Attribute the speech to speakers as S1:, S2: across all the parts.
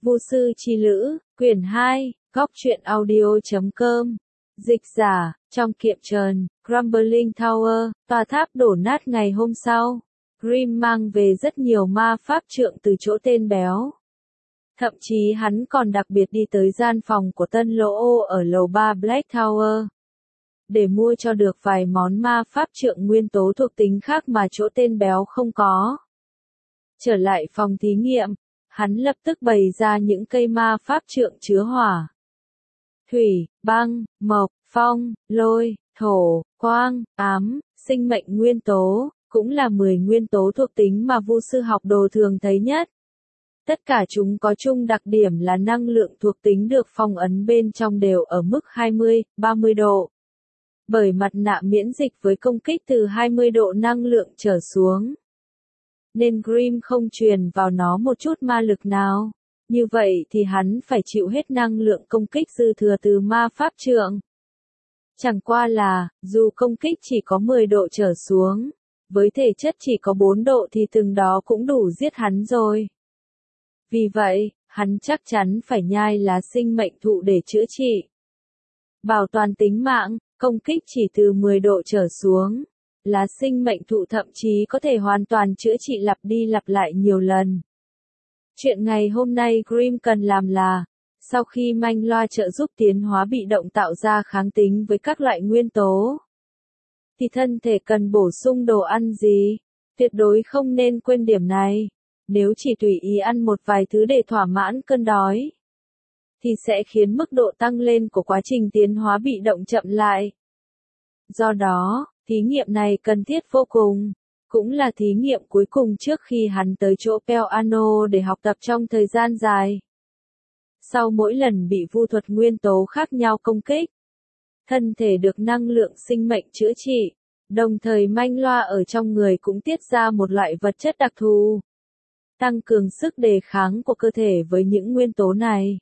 S1: Vu sư chi lữ, quyển 2, góc truyện audio.com. Dịch giả, trong kiệm trần, Crumbling Tower, tòa tháp đổ nát ngày hôm sau. Grimm mang về rất nhiều ma pháp trượng từ chỗ tên béo. Thậm chí hắn còn đặc biệt đi tới gian phòng của Tân Lỗ Ô ở lầu 3 Black Tower. Để mua cho được vài món ma pháp trượng nguyên tố thuộc tính khác mà chỗ tên béo không có. Trở lại phòng thí nghiệm, hắn lập tức bày ra những cây ma pháp trượng chứa hỏa, thủy, băng, mộc, phong, lôi, thổ, quang, ám, sinh mệnh nguyên tố, cũng là 10 nguyên tố thuộc tính mà vu sư học đồ thường thấy nhất. Tất cả chúng có chung đặc điểm là năng lượng thuộc tính được phong ấn bên trong đều ở mức 20, 30 độ. Bởi mặt nạ miễn dịch với công kích từ 20 độ năng lượng trở xuống. Nên Grimm không truyền vào nó một chút ma lực nào. Như vậy thì hắn phải chịu hết năng lượng công kích dư thừa từ ma pháp trượng. Chẳng qua là, dù công kích chỉ có 10 độ trở xuống, với thể chất chỉ có 4 độ thì từng đó cũng đủ giết hắn rồi. Vì vậy, hắn chắc chắn phải nhai lá sinh mệnh thụ để chữa trị. Bảo toàn tính mạng, công kích chỉ từ 10 độ trở xuống. Lá sinh mệnh thụ thậm chí có thể hoàn toàn chữa trị lặp đi lặp lại nhiều lần. Chuyện ngày hôm nay Grimm cần làm là, sau khi manh loa trợ giúp tiến hóa bị động tạo ra kháng tính với các loại nguyên tố, thì thân thể cần bổ sung đồ ăn gì? Tuyệt đối không nên quên điểm này. Nếu chỉ tùy ý ăn một vài thứ để thỏa mãn cơn đói, thì sẽ khiến mức độ tăng lên của quá trình tiến hóa bị động chậm lại. Do đó, thí nghiệm này cần thiết vô cùng, cũng là thí nghiệm cuối cùng trước khi hắn tới chỗ Peano để học tập trong thời gian dài. Sau mỗi lần bị vu thuật nguyên tố khác nhau công kích, thân thể được năng lượng sinh mệnh chữa trị, đồng thời manh loa ở trong người cũng tiết ra một loại vật chất đặc thù, tăng cường sức đề kháng của cơ thể với những nguyên tố này.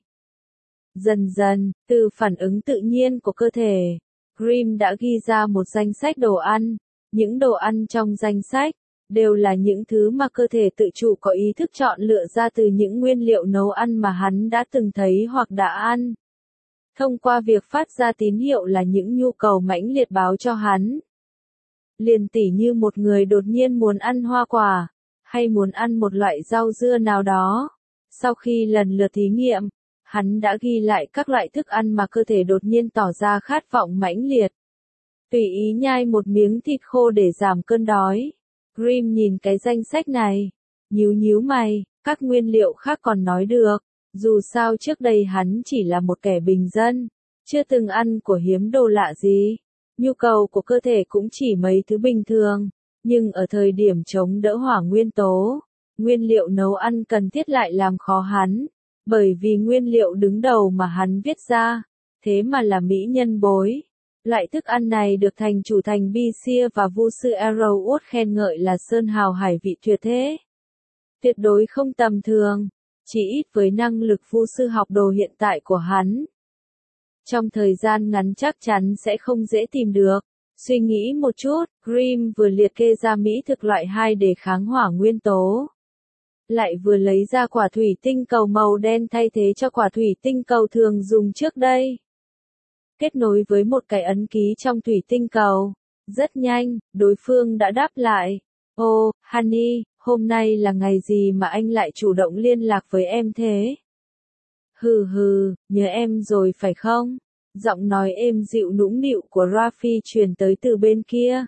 S1: Dần dần, từ phản ứng tự nhiên của cơ thể, Grimm đã ghi ra một danh sách đồ ăn. Những đồ ăn trong danh sách đều là những thứ mà cơ thể tự chủ có ý thức chọn lựa ra từ những nguyên liệu nấu ăn mà hắn đã từng thấy hoặc đã ăn. Thông qua việc phát ra tín hiệu là những nhu cầu mãnh liệt báo cho hắn. Liền tỉ như một người đột nhiên muốn ăn hoa quả, hay muốn ăn một loại rau dưa nào đó. Sau khi lần lượt thí nghiệm, hắn đã ghi lại các loại thức ăn mà cơ thể đột nhiên tỏ ra khát vọng mãnh liệt. Tùy ý nhai một miếng thịt khô để giảm cơn đói. Grimm nhìn cái danh sách này, nhíu mày, các nguyên liệu khác còn nói được. Dù sao trước đây hắn chỉ là một kẻ bình dân, chưa từng ăn của hiếm đồ lạ gì. Nhu cầu của cơ thể cũng chỉ mấy thứ bình thường. Nhưng ở thời điểm chống đỡ hỏa nguyên tố, nguyên liệu nấu ăn cần thiết lại làm khó hắn. Bởi vì nguyên liệu đứng đầu mà hắn viết ra, thế mà là mỹ nhân bối. Loại thức ăn này được thành chủ thành Bisia và vu sư Arrowwood khen ngợi là sơn hào hải vị tuyệt thế. Tuyệt đối không tầm thường, chỉ ít với năng lực vu sư học đồ hiện tại của hắn. Trong thời gian ngắn chắc chắn sẽ không dễ tìm được. Suy nghĩ một chút, Grimm vừa liệt kê ra mỹ thực loại 2 để kháng hỏa nguyên tố. Lại vừa lấy ra quả thủy tinh cầu màu đen thay thế cho quả thủy tinh cầu thường dùng trước đây. Kết nối với một cái ấn ký trong thủy tinh cầu. Rất nhanh, đối phương đã đáp lại. "Ô, Honey, hôm nay là ngày gì mà anh lại chủ động liên lạc với em thế?" "Hừ, nhớ em rồi phải không?" Giọng nói êm dịu nũng nịu của Raffi truyền tới từ bên kia.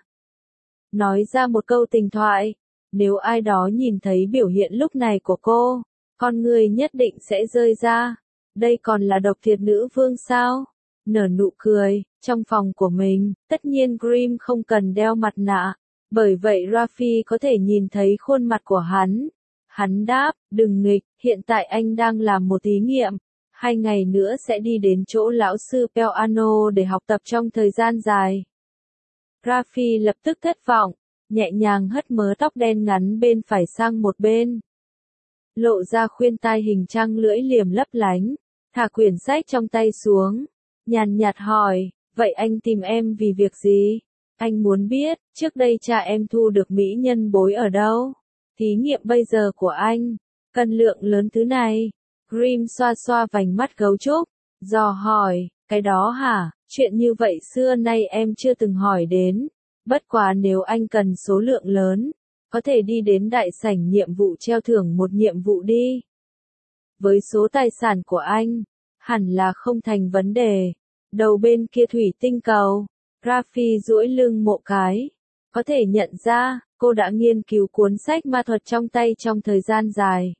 S1: Nói ra một câu tình thoại. Nếu ai đó nhìn thấy biểu hiện lúc này của cô, con người nhất định sẽ rơi ra. Đây còn là độc thiệt nữ vương sao? Nở nụ cười, trong phòng của mình, tất nhiên Grimm không cần đeo mặt nạ. Bởi vậy Raffi có thể nhìn thấy khuôn mặt của hắn. Hắn đáp, đừng nghịch, hiện tại anh đang làm một thí nghiệm. 2 ngày nữa sẽ đi đến chỗ lão sư Peano để học tập trong thời gian dài. Raffi lập tức thất vọng, nhẹ nhàng hất mớ tóc đen ngắn bên phải sang một bên. Lộ ra khuyên tai hình trăng lưỡi liềm lấp lánh, thả quyển sách trong tay xuống. Nhàn nhạt hỏi, vậy anh tìm em vì việc gì? Anh muốn biết, trước đây cha em thu được mỹ nhân bối ở đâu? Thí nghiệm bây giờ của anh, cân lượng lớn thứ này. Grim xoa xoa vành mắt gấu trúc, dò hỏi, cái đó hả, chuyện như vậy xưa nay em chưa từng hỏi đến. Bất quá nếu anh cần số lượng lớn, có thể đi đến đại sảnh nhiệm vụ treo thưởng một nhiệm vụ đi. Với số tài sản của anh, hẳn là không thành vấn đề. Đầu bên kia thủy tinh cầu, Raffi duỗi lưng một cái. Có thể nhận ra, cô đã nghiên cứu cuốn sách ma thuật trong tay trong thời gian dài.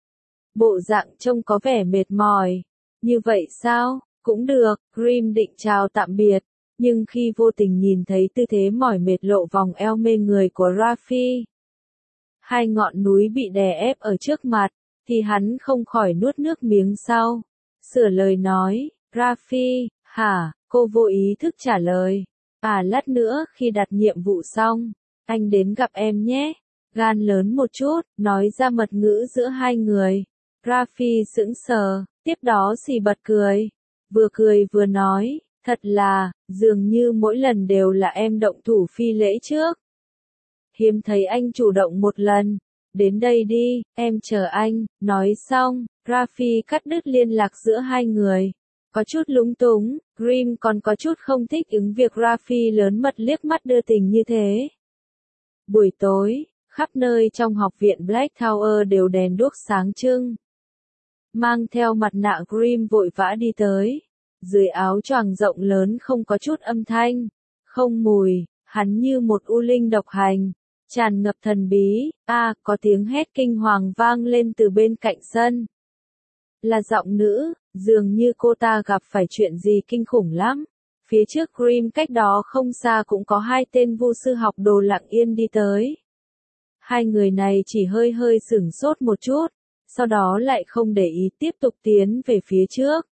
S1: Bộ dạng trông có vẻ mệt mỏi. Như vậy sao? Cũng được, Grim định chào tạm biệt. Nhưng khi vô tình nhìn thấy tư thế mỏi mệt lộ vòng eo mê người của Raffi, hai ngọn núi bị đè ép ở trước mặt, thì hắn không khỏi nuốt nước miếng sau. Sửa lời nói, Raffi, hả, cô vô ý thức trả lời. Lát nữa khi đặt nhiệm vụ xong, anh đến gặp em nhé. Gan lớn một chút, nói ra mật ngữ giữa hai người. Raffi sững sờ, tiếp đó xì bật cười. Vừa cười vừa nói, thật là, dường như mỗi lần đều là em động thủ phi lễ trước. Hiếm thấy anh chủ động một lần. Đến đây đi, em chờ anh. Nói xong, Raffi cắt đứt liên lạc giữa hai người. Có chút lúng túng, Grim còn có chút không thích ứng việc Raffi lớn mật liếc mắt đưa tình như thế. Buổi tối, khắp nơi trong học viện Black Tower đều đèn đuốc sáng trưng. Mang theo mặt nạ Grim vội vã đi tới. Dưới áo choàng rộng lớn không có chút âm thanh, không mùi, hắn như một u linh độc hành, tràn ngập thần bí. Có tiếng hét kinh hoàng vang lên từ bên cạnh sân. Là giọng nữ, dường như cô ta gặp phải chuyện gì kinh khủng lắm. Phía trước Grim cách đó không xa cũng có hai tên vu sư học đồ lặng yên đi tới. Hai người này chỉ hơi hơi sửng sốt một chút, sau đó lại không để ý tiếp tục tiến về phía trước.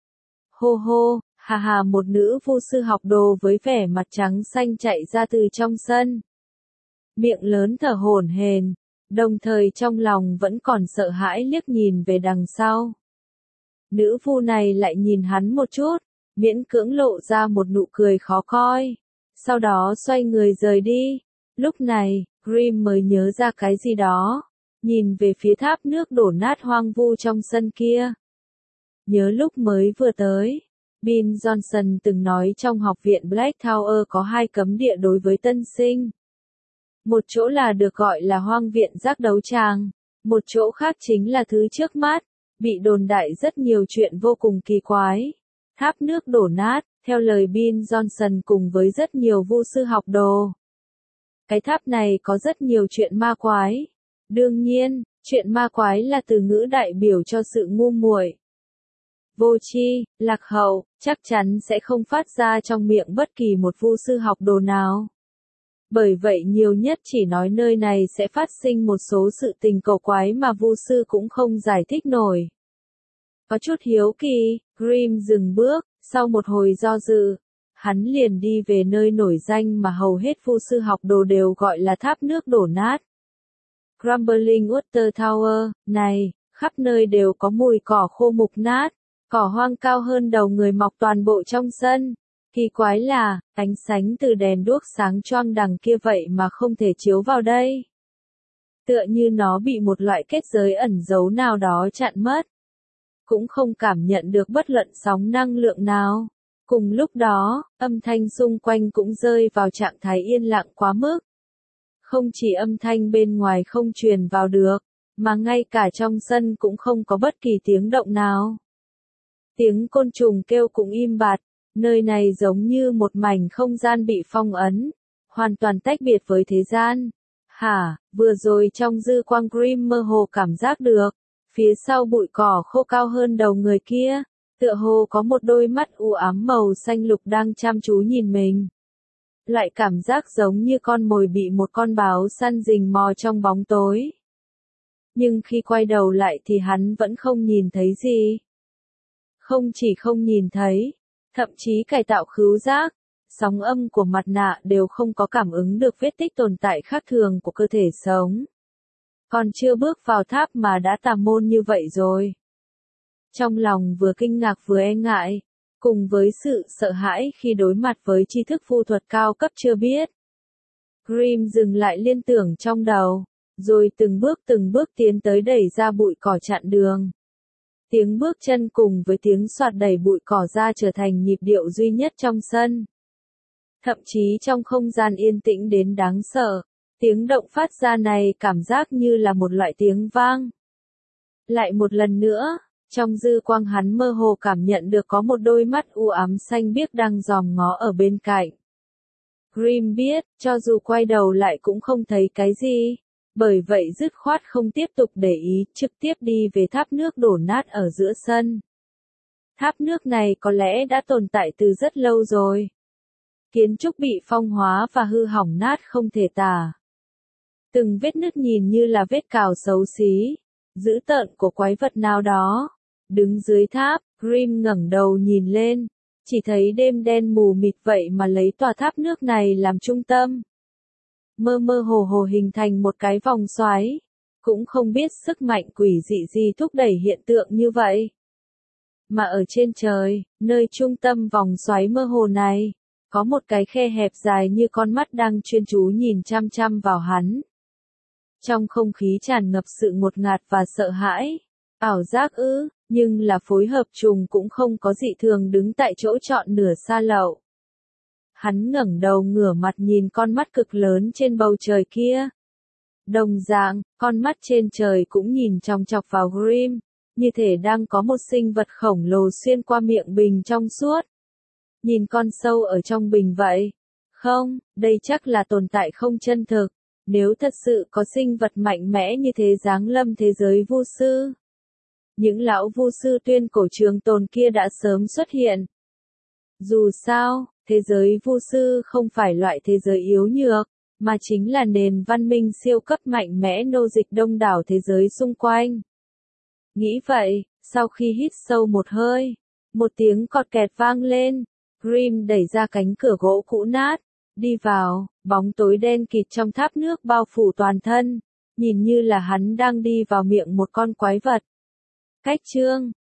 S1: Hô hô, hà hà, một nữ vu sư học đồ với vẻ mặt trắng xanh chạy ra từ trong sân. Miệng lớn thở hổn hển, đồng thời trong lòng vẫn còn sợ hãi liếc nhìn về đằng sau. Nữ vu này lại nhìn hắn một chút, miễn cưỡng lộ ra một nụ cười khó coi. Sau đó xoay người rời đi. Lúc này, Grim mới nhớ ra cái gì đó. Nhìn về phía tháp nước đổ nát hoang vu trong sân kia. Nhớ lúc mới vừa tới, Bill Johnson từng nói trong học viện Black Tower có hai cấm địa đối với tân sinh. Một chỗ là được gọi là hoang viện giác đấu tràng, một chỗ khác chính là thứ trước mắt, bị đồn đại rất nhiều chuyện vô cùng kỳ quái. Tháp nước đổ nát, theo lời Bill Johnson cùng với rất nhiều vu sư học đồ. Cái tháp này có rất nhiều chuyện ma quái. Đương nhiên, chuyện ma quái là từ ngữ đại biểu cho sự ngu muội, vô tri, lạc hậu, chắc chắn sẽ không phát ra trong miệng bất kỳ một vu sư học đồ nào. Bởi vậy nhiều nhất chỉ nói nơi này sẽ phát sinh một số sự tình cổ quái mà vu sư cũng không giải thích nổi. Có chút hiếu kỳ, Grim dừng bước, sau một hồi do dự, hắn liền đi về nơi nổi danh mà hầu hết vu sư học đồ đều gọi là tháp nước đổ nát. Crumbling Water Tower, này, khắp nơi đều có mùi cỏ khô mục nát, cỏ hoang cao hơn đầu người mọc toàn bộ trong sân. Kỳ quái là, ánh sáng từ đèn đuốc sáng choang đằng kia vậy mà không thể chiếu vào đây. Tựa như nó bị một loại kết giới ẩn giấu nào đó chặn mất. Cũng không cảm nhận được bất luận sóng năng lượng nào. Cùng lúc đó, âm thanh xung quanh cũng rơi vào trạng thái yên lặng quá mức. Không chỉ âm thanh bên ngoài không truyền vào được, mà ngay cả trong sân cũng không có bất kỳ tiếng động nào. Tiếng côn trùng kêu cũng im bặt, nơi này giống như một mảnh không gian bị phong ấn, hoàn toàn tách biệt với thế gian. Vừa rồi trong dư quang Grim mơ hồ cảm giác được, phía sau bụi cỏ khô cao hơn đầu người kia, tựa hồ có một đôi mắt u ám màu xanh lục đang chăm chú nhìn mình. Loại cảm giác giống như con mồi bị một con báo săn rình mò trong bóng tối. Nhưng khi quay đầu lại thì hắn vẫn không nhìn thấy gì. Không chỉ không nhìn thấy, thậm chí cải tạo khứu giác, sóng âm của mặt nạ đều không có cảm ứng được vết tích tồn tại khác thường của cơ thể sống. Còn chưa bước vào tháp mà đã tà môn như vậy rồi. Trong lòng vừa kinh ngạc vừa e ngại, cùng với sự sợ hãi khi đối mặt với tri thức vu thuật cao cấp chưa biết. Grim dừng lại liên tưởng trong đầu, rồi từng bước tiến tới đẩy ra bụi cỏ chặn đường. Tiếng bước chân cùng với tiếng soạt đẩy bụi cỏ ra trở thành nhịp điệu duy nhất trong sân. Thậm chí trong không gian yên tĩnh đến đáng sợ, tiếng động phát ra này cảm giác như là một loại tiếng vang. Lại một lần nữa, trong dư quang hắn mơ hồ cảm nhận được có một đôi mắt u ám xanh biếc đang dòm ngó ở bên cạnh. Grimm biết, cho dù quay đầu lại cũng không thấy cái gì, bởi vậy dứt khoát không tiếp tục để ý, trực tiếp đi về tháp nước đổ nát ở giữa sân. Tháp nước này có lẽ đã tồn tại từ rất lâu rồi. Kiến trúc bị phong hóa và hư hỏng nát không thể tả. Từng vết nứt nhìn như là vết cào xấu xí, dữ tợn của quái vật nào đó. Đứng dưới tháp, Grimm ngẩng đầu nhìn lên, chỉ thấy đêm đen mù mịt vậy mà lấy tòa tháp nước này làm trung tâm. Mơ mơ hồ hồ hình thành một cái vòng xoáy, cũng không biết sức mạnh quỷ dị gì thúc đẩy hiện tượng như vậy. Mà ở trên trời, nơi trung tâm vòng xoáy mơ hồ này, có một cái khe hẹp dài như con mắt đang chuyên chú nhìn chăm chăm vào hắn. Trong không khí tràn ngập sự ngột ngạt và sợ hãi, ảo giác ư, nhưng là phối hợp trùng cũng không có dị thường đứng tại chỗ trọn nửa xa lậu. Hắn ngẩng đầu ngửa mặt nhìn con mắt cực lớn trên bầu trời kia. Đồng dạng, con mắt trên trời cũng nhìn chòng chọc vào Grimm, như thể đang có một sinh vật khổng lồ xuyên qua miệng bình trong suốt. Nhìn con sâu ở trong bình vậy. Không, đây chắc là tồn tại không chân thực. Nếu thật sự có sinh vật mạnh mẽ như thế giáng lâm thế giới vu sư, những lão vu sư tuyên cổ trường tồn kia đã sớm xuất hiện. Dù sao, thế giới vu sư không phải loại thế giới yếu nhược, mà chính là nền văn minh siêu cấp mạnh mẽ nô dịch đông đảo thế giới xung quanh. Nghĩ vậy, sau khi hít sâu một hơi, một tiếng cọt kẹt vang lên, Grimm đẩy ra cánh cửa gỗ cũ nát, đi vào, bóng tối đen kịt trong tháp nước bao phủ toàn thân, nhìn như là hắn đang đi vào miệng một con quái vật. Cách chương